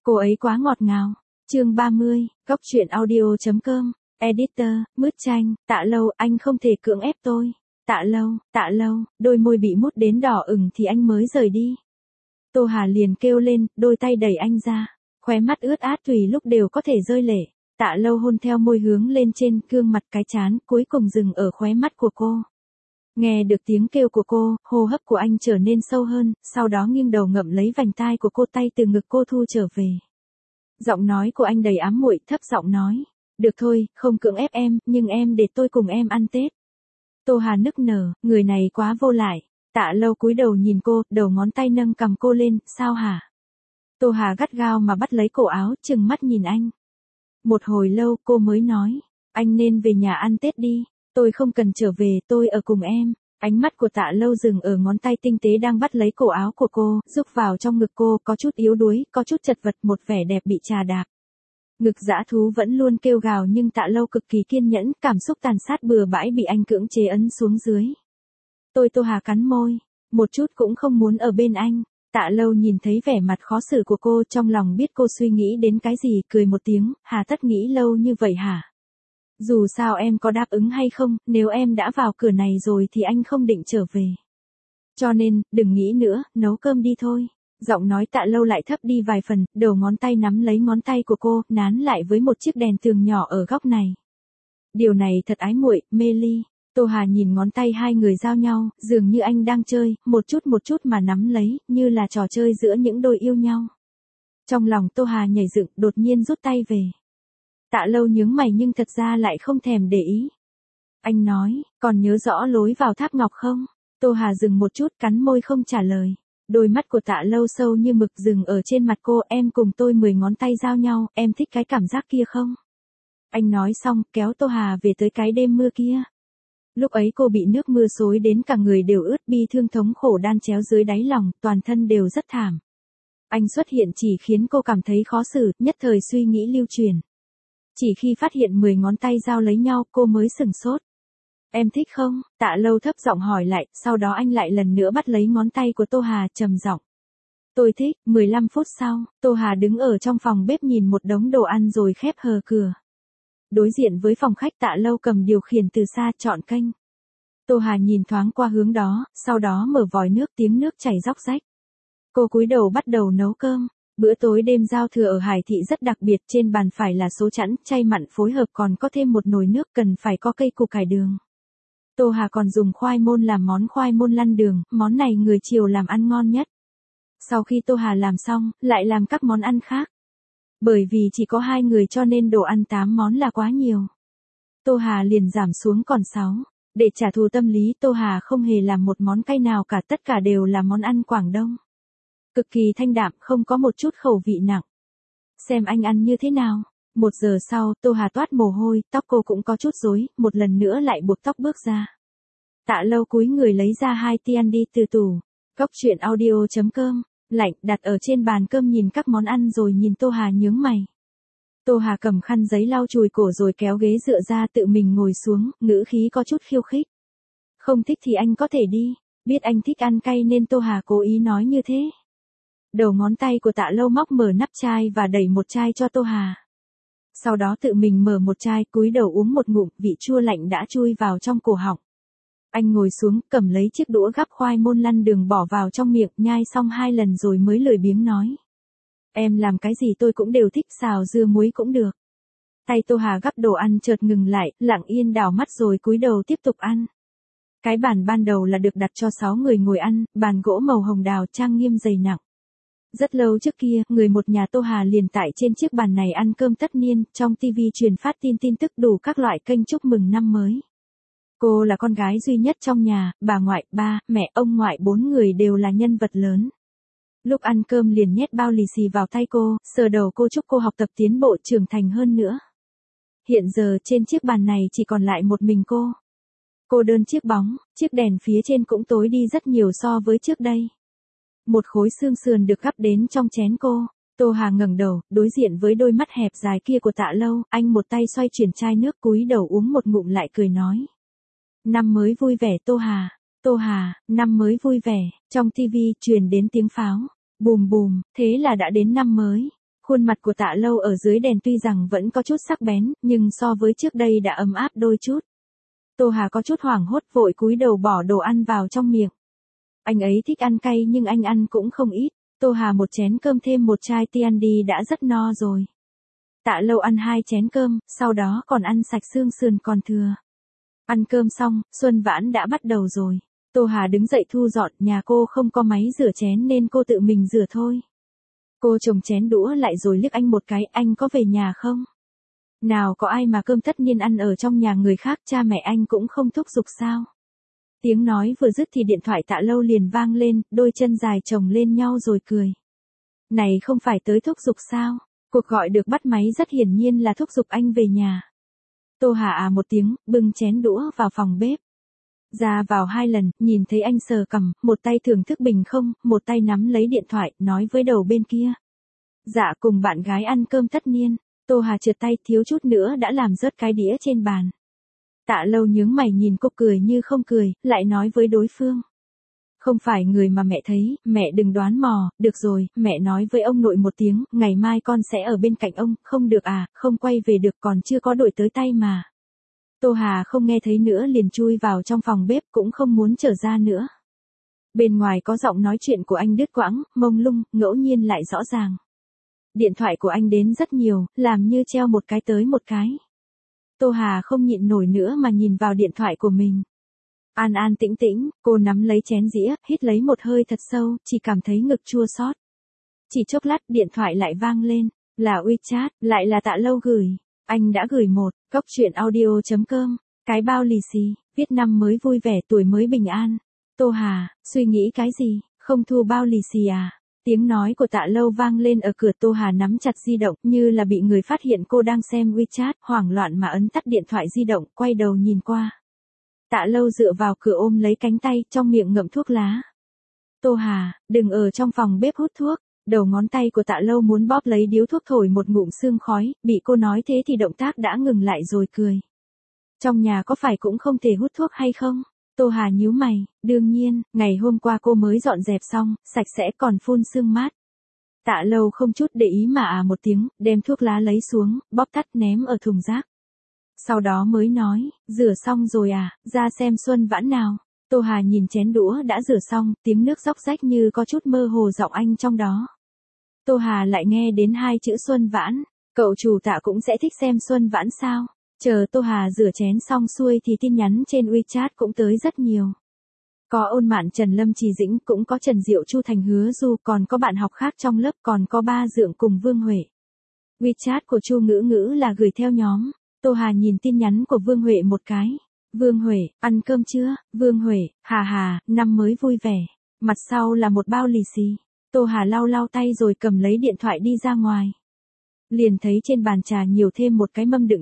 Cô ấy quá ngọt ngào. Chương 30, Góc truyện audio.com, Editor, Mứt Chanh, Tạ Lâu, anh không thể cưỡng ép tôi. Tạ Lâu, đôi môi bị mút đến đỏ ửng thì anh mới rời đi. Tô Hà liền kêu lên, đôi tay đẩy anh ra, khóe mắt ướt át tùy lúc đều có thể rơi lệ. Tạ Lâu hôn theo môi hướng lên trên gương mặt cái trán, cuối cùng dừng ở khóe mắt của cô. Nghe được tiếng kêu của cô, hô hấp của anh trở nên sâu hơn, sau đó nghiêng đầu ngậm lấy vành tai của cô, tay từ ngực cô thu trở về. Giọng nói của anh đầy ám muội, thấp giọng nói, được thôi, không cưỡng ép em, nhưng em để tôi cùng em ăn Tết. Tô Hà nức nở, người này quá vô lại. Tạ Lâu cúi đầu nhìn cô, đầu ngón tay nâng cầm cô lên, sao hả? Tô Hà gắt gao mà bắt lấy cổ áo, trừng mắt nhìn anh. Một hồi lâu cô mới nói, anh nên về nhà ăn Tết đi, tôi không cần trở về, tôi ở cùng em. Ánh mắt của Tạ Lâu dừng ở ngón tay tinh tế đang bắt lấy cổ áo của cô, rúc vào trong ngực cô, có chút yếu đuối, có chút chật vật, một vẻ đẹp bị trà đạp. Ngực dã thú vẫn luôn kêu gào nhưng Tạ Lâu cực kỳ kiên nhẫn, cảm xúc tàn sát bừa bãi bị anh cưỡng chế ấn xuống dưới. Tô Hà cắn môi, một chút cũng không muốn ở bên anh. Tạ Lâu nhìn thấy vẻ mặt khó xử của cô, trong lòng biết cô suy nghĩ đến cái gì, cười một tiếng, hà tất nghĩ lâu như vậy hả? Dù sao em có đáp ứng hay không, nếu em đã vào cửa này rồi thì anh không định trở về. Cho nên, đừng nghĩ nữa, nấu cơm đi thôi. Giọng nói Tạ Lâu lại thấp đi vài phần, đầu ngón tay nắm lấy ngón tay của cô, nán lại với một chiếc đèn tường nhỏ ở góc này. Điều này thật ái muội, mê ly. Tô Hà nhìn ngón tay hai người giao nhau, dường như anh đang chơi, một chút mà nắm lấy, như là trò chơi giữa những đôi yêu nhau. Trong lòng Tô Hà nhảy dựng, đột nhiên rút tay về. Tạ Lâu nhướng mày nhưng thật ra lại không thèm để ý. Anh nói, còn nhớ rõ lối vào tháp ngọc không? Tô Hà dừng một chút, cắn môi không trả lời. Đôi mắt của Tạ Lâu sâu như mực dừng ở trên mặt cô, em cùng tôi 10 ngón tay giao nhau, em thích cái cảm giác kia không? Anh nói xong, kéo Tô Hà về tới cái đêm mưa kia. Lúc ấy cô bị nước mưa xối đến cả người đều ướt, bi thương thống khổ đan chéo dưới đáy lòng, toàn thân đều rất thảm. Anh xuất hiện chỉ khiến cô cảm thấy khó xử, nhất thời suy nghĩ lưu truyền. Chỉ khi phát hiện 10 ngón tay giao lấy nhau, cô mới sửng sốt. Em thích không? Tạ Lâu thấp giọng hỏi lại, sau đó anh lại lần nữa bắt lấy ngón tay của Tô Hà, trầm giọng. Tôi thích. 15 phút sau, Tô Hà đứng ở trong phòng bếp nhìn một đống đồ ăn rồi khép hờ cửa. Đối diện với phòng khách, Tạ Lâu cầm điều khiển từ xa, chọn kênh. Tô Hà nhìn thoáng qua hướng đó, sau đó mở vòi nước, tiếng nước chảy róc rách. Cô cúi đầu bắt đầu nấu cơm. Bữa tối đêm giao thừa ở Hải Thị rất đặc biệt, trên bàn phải là số chẵn, chay mặn phối hợp, còn có thêm một nồi nước, cần phải có cây củ cải đường. Tô Hà còn dùng khoai môn làm món khoai môn lăn đường, món này người Triều làm ăn ngon nhất. Sau khi Tô Hà làm xong, lại làm các món ăn khác. Bởi vì chỉ có 2 người cho nên đồ ăn 8 món là quá nhiều. Tô Hà liền giảm xuống còn 6. Để trả thù tâm lý, Tô Hà không hề làm một món cay nào cả, tất cả đều là món ăn Quảng Đông. Cực kỳ thanh đạm, không có một chút khẩu vị nặng. Xem anh ăn như thế nào. 1 giờ sau, Tô Hà toát mồ hôi, tóc cô cũng có chút rối, một lần nữa lại buộc tóc bước ra. Tạ Lâu cúi người lấy ra 2 tian đi từ tủ. Góc truyện audio.com, lạnh, đặt ở trên bàn cơm nhìn các món ăn rồi nhìn Tô Hà nhướng mày. Tô Hà cầm khăn giấy lau chùi cổ rồi kéo ghế dựa ra tự mình ngồi xuống, ngữ khí có chút khiêu khích. Không thích thì anh có thể đi, biết anh thích ăn cay nên Tô Hà cố ý nói như thế. Đầu ngón tay của Tạ Lâu móc mở nắp chai và đẩy một chai cho Tô Hà. Sau đó tự mình mở một chai, cúi đầu uống một ngụm, vị chua lạnh đã chui vào trong cổ họng. Anh ngồi xuống, cầm lấy chiếc đũa gắp khoai môn lăn đường bỏ vào trong miệng, nhai xong 2 lần rồi mới lười biếng nói. Em làm cái gì tôi cũng đều thích, xào dưa muối cũng được. Tay Tô Hà gắp đồ ăn chợt ngừng lại, lặng yên đảo mắt rồi cúi đầu tiếp tục ăn. Cái bàn ban đầu là được đặt cho 6 người ngồi ăn, bàn gỗ màu hồng đào trang nghiêm dày nặng. Rất lâu trước kia, người một nhà Tô Hà liền tại trên chiếc bàn này ăn cơm tất niên, trong TV truyền phát tin tức đủ các loại kênh chúc mừng năm mới. Cô là con gái duy nhất trong nhà, bà ngoại, ba, mẹ, ông ngoại 4 người đều là nhân vật lớn. Lúc ăn cơm liền nhét bao lì xì vào tay cô, sờ đầu cô chúc cô học tập tiến bộ trưởng thành hơn nữa. Hiện giờ trên chiếc bàn này chỉ còn lại một mình cô. Cô đơn chiếc bóng, chiếc đèn phía trên cũng tối đi rất nhiều so với trước đây. Một khối xương sườn được gắp đến trong chén cô. Tô Hà ngẩng đầu, đối diện với đôi mắt hẹp dài kia của Tạ Lâu, anh một tay xoay chuyển chai nước, cúi đầu uống một ngụm lại cười nói. Năm mới vui vẻ Tô Hà. Tô Hà, năm mới vui vẻ. Trong TV truyền đến tiếng pháo. Bùm bùm, thế là đã đến năm mới. Khuôn mặt của Tạ Lâu ở dưới đèn tuy rằng vẫn có chút sắc bén, nhưng so với trước đây đã ấm áp đôi chút. Tô Hà có chút hoảng hốt vội cúi đầu bỏ đồ ăn vào trong miệng. Anh ấy thích ăn cay nhưng anh ăn cũng không ít. Tô Hà một chén cơm thêm một chai Tiandi đã rất no rồi. Tạ Lâu ăn 2 chén cơm, sau đó còn ăn sạch xương sườn còn thừa. Ăn cơm xong, Xuân Vãn đã bắt đầu rồi. Tô Hà đứng dậy thu dọn, nhà cô không có máy rửa chén nên cô tự mình rửa thôi. Cô chồng chén đũa lại rồi liếc anh một cái, anh có về nhà không? Nào có ai mà cơm tất niên ăn ở trong nhà người khác, cha mẹ anh cũng không thúc giục sao? Tiếng nói vừa dứt thì điện thoại Tạ Lâu liền vang lên, đôi chân dài chồng lên nhau rồi cười. Này không phải tới thúc giục sao? Cuộc gọi được bắt máy rất hiển nhiên là thúc giục anh về nhà. Tô Hà một tiếng, bưng chén đũa vào phòng bếp. Ra vào 2 lần, nhìn thấy anh sờ cằm, một tay thưởng thức bình không, một tay nắm lấy điện thoại, nói với đầu bên kia. Dạ cùng bạn gái ăn cơm tất niên. Tô Hà trượt tay thiếu chút nữa đã làm rớt cái đĩa trên bàn. Tạ Lâu nhướng mày nhìn cô cười như không cười, lại nói với đối phương. Không phải người mà mẹ thấy, mẹ đừng đoán mò, được rồi, mẹ nói với ông nội một tiếng, ngày mai con sẽ ở bên cạnh ông, không được không quay về được còn chưa có đổi tới tay mà. Tô Hà không nghe thấy nữa liền chui vào trong phòng bếp cũng không muốn trở ra nữa. Bên ngoài có giọng nói chuyện của anh đứt quãng, mông lung, ngẫu nhiên lại rõ ràng. Điện thoại của anh đến rất nhiều, làm như treo một cái tới một cái. Tô Hà không nhịn nổi nữa mà nhìn vào điện thoại của mình. An an tĩnh tĩnh, cô nắm lấy chén dĩa, hít lấy một hơi thật sâu, chỉ cảm thấy ngực chua xót. Chỉ chốc lát điện thoại lại vang lên, là WeChat, lại là Tạ Lâu gửi. Anh đã gửi một, cốc truyện audio.com, cái bao lì xì, viết năm mới vui vẻ tuổi mới bình an. Tô Hà, suy nghĩ cái gì, không thu bao lì xì à? Tiếng nói của Tạ Lâu vang lên ở cửa. Tô Hà nắm chặt di động như là bị người phát hiện cô đang xem WeChat, hoảng loạn mà ấn tắt điện thoại di động, quay đầu nhìn qua. Tạ Lâu dựa vào cửa ôm lấy cánh tay, trong miệng ngậm thuốc lá. Tô Hà, đừng ở trong phòng bếp hút thuốc. Đầu ngón tay của Tạ Lâu muốn bóp lấy điếu thuốc thổi một ngụm sương khói, bị cô nói thế thì động tác đã ngừng lại rồi cười. Trong nhà có phải cũng không thể hút thuốc hay không? Tô Hà nhíu mày, đương nhiên, ngày hôm qua cô mới dọn dẹp xong, sạch sẽ còn phun sương mát. Tạ Lâu không chút để ý mà một tiếng, đem thuốc lá lấy xuống, bóp tắt ném ở thùng rác. Sau đó mới nói, rửa xong rồi ra xem Xuân Vãn nào. Tô Hà nhìn chén đũa đã rửa xong, tiếng nước róc rách như có chút mơ hồ giọng anh trong đó. Tô Hà lại nghe đến 2 chữ Xuân Vãn, cậu chủ Tạ cũng sẽ thích xem Xuân Vãn sao? Chờ Tô Hà rửa chén xong xuôi thì tin nhắn trên WeChat cũng tới rất nhiều. Có Ôn Mạn Trần Lâm Trì Dĩnh, cũng có Trần Diệu Chu Thành Hứa Du, còn có bạn học khác trong lớp, còn có Ba Dượng cùng Vương Huệ. WeChat của Chu Ngữ Ngữ là gửi theo nhóm. Tô Hà nhìn tin nhắn của Vương Huệ một cái. Vương Huệ, ăn cơm chưa? Vương Huệ, hà, năm mới vui vẻ. Mặt sau là một bao lì xì. Tô Hà lau lau tay rồi cầm lấy điện thoại đi ra ngoài. Liền thấy trên bàn trà nhiều thêm một cái mâm đựng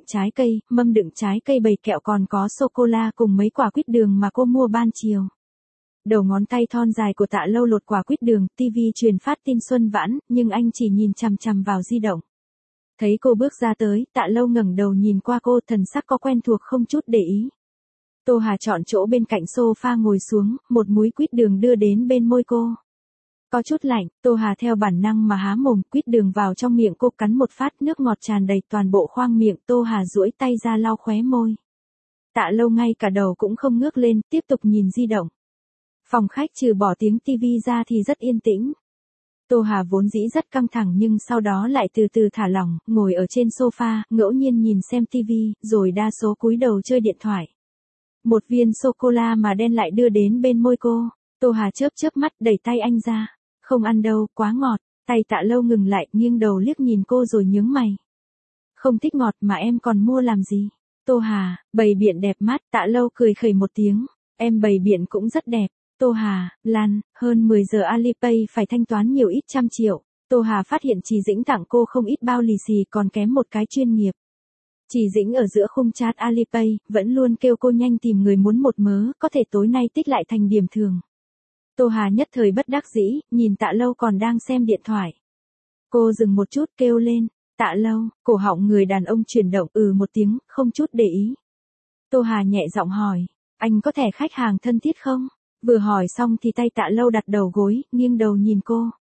trái cây bầy kẹo còn có sô-cô-la cùng mấy quả quýt đường mà cô mua ban chiều. Đầu ngón tay thon dài của Tạ Lâu lột quả quýt đường, tivi truyền phát tin Xuân Vãn, nhưng anh chỉ nhìn chằm chằm vào di động. Thấy cô bước ra tới, Tạ Lâu ngẩng đầu nhìn qua cô, thần sắc có quen thuộc không chút để ý. Tô Hà chọn chỗ bên cạnh sofa ngồi xuống, một múi quýt đường đưa đến bên môi cô. Có chút lạnh, Tô Hà theo bản năng mà há mồm, quýt đường vào trong miệng cô cắn một phát, nước ngọt tràn đầy toàn bộ khoang miệng. Tô Hà duỗi tay ra lau khóe môi. Tạ Lâu ngay cả đầu cũng không ngước lên, tiếp tục nhìn di động. Phòng khách trừ bỏ tiếng tivi ra thì rất yên tĩnh. Tô Hà vốn dĩ rất căng thẳng nhưng sau đó lại từ từ thả lỏng, ngồi ở trên sofa, ngẫu nhiên nhìn xem tivi, rồi đa số cúi đầu chơi điện thoại. Một viên sô-cô-la mà đen lại đưa đến bên môi cô. Tô Hà chớp mắt đẩy tay anh ra. Không ăn đâu, quá ngọt. Tay Tạ Lâu ngừng lại, nghiêng đầu liếc nhìn cô rồi nhướng mày. Không thích ngọt mà em còn mua làm gì? Tô Hà, bày biện đẹp mắt. Tạ Lâu cười khẩy một tiếng. Em bày biện cũng rất đẹp. Tô Hà, Lan, hơn 10 giờ Alipay phải thanh toán nhiều ít trăm triệu. Tô Hà phát hiện Trì Dĩnh tặng cô không ít bao lì xì còn kém một cái chuyên nghiệp. Trì Dĩnh ở giữa khung chat Alipay, vẫn luôn kêu cô nhanh tìm người muốn một mớ, có thể tối nay tích lại thành điểm thường. Tô Hà nhất thời bất đắc dĩ, nhìn Tạ Lâu còn đang xem điện thoại. Cô dừng một chút kêu lên, Tạ Lâu, cổ họng người đàn ông chuyển động một tiếng, không chút để ý. Tô Hà nhẹ giọng hỏi, anh có thẻ khách hàng thân thiết không? Vừa hỏi xong thì tay Tạ Lâu đặt đầu gối, nghiêng đầu nhìn cô.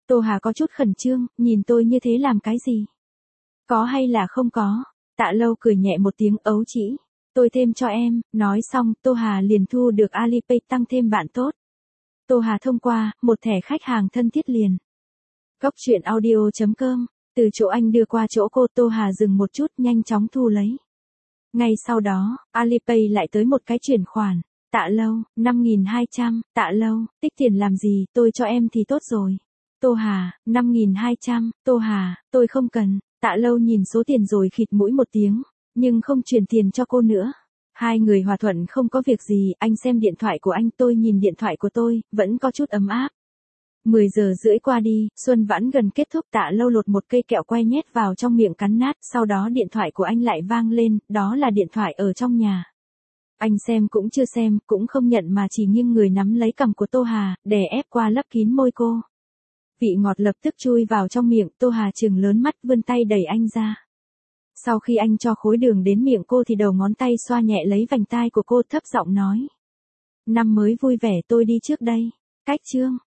Tô Hà có chút khẩn trương, nhìn tôi như thế làm cái gì? Có hay là không có? Tạ Lâu cười nhẹ một tiếng, ấu trĩ. Tôi thêm cho em, nói xong, Tô Hà liền thu được Alipay tăng thêm bạn tốt. Tô Hà thông qua, một thẻ khách hàng thân thiết liền. Góc truyện audio.com, từ chỗ anh đưa qua chỗ cô, Tô Hà dừng một chút, nhanh chóng thu lấy. Ngay sau đó, Alipay lại tới một cái chuyển khoản. Tạ Lâu, 5.200, Tạ Lâu, tích tiền làm gì, tôi cho em thì tốt rồi. Tô Hà, 5.200, Tô Hà, tôi không cần. Tạ Lâu nhìn số tiền rồi khịt mũi một tiếng, nhưng không chuyển tiền cho cô nữa. Hai người hòa thuận không có việc gì, anh xem điện thoại của anh, tôi nhìn điện thoại của tôi, vẫn có chút ấm áp. 10 giờ rưỡi qua đi, Xuân Vãn gần kết thúc. Tạ Lâu lột một cây kẹo que nhét vào trong miệng cắn nát, sau đó điện thoại của anh lại vang lên, đó là điện thoại ở trong nhà. Anh xem cũng chưa xem, cũng không nhận mà chỉ nghiêng người nắm lấy cằm của Tô Hà, đè ép qua lấp kín môi cô. Vị ngọt lập tức chui vào trong miệng, Tô Hà trừng lớn mắt vươn tay đẩy anh ra. Sau khi anh cho khối đường đến miệng cô thì đầu ngón tay xoa nhẹ lấy vành tai của cô, thấp giọng nói. Năm mới vui vẻ, tôi đi trước đây. Cách chương.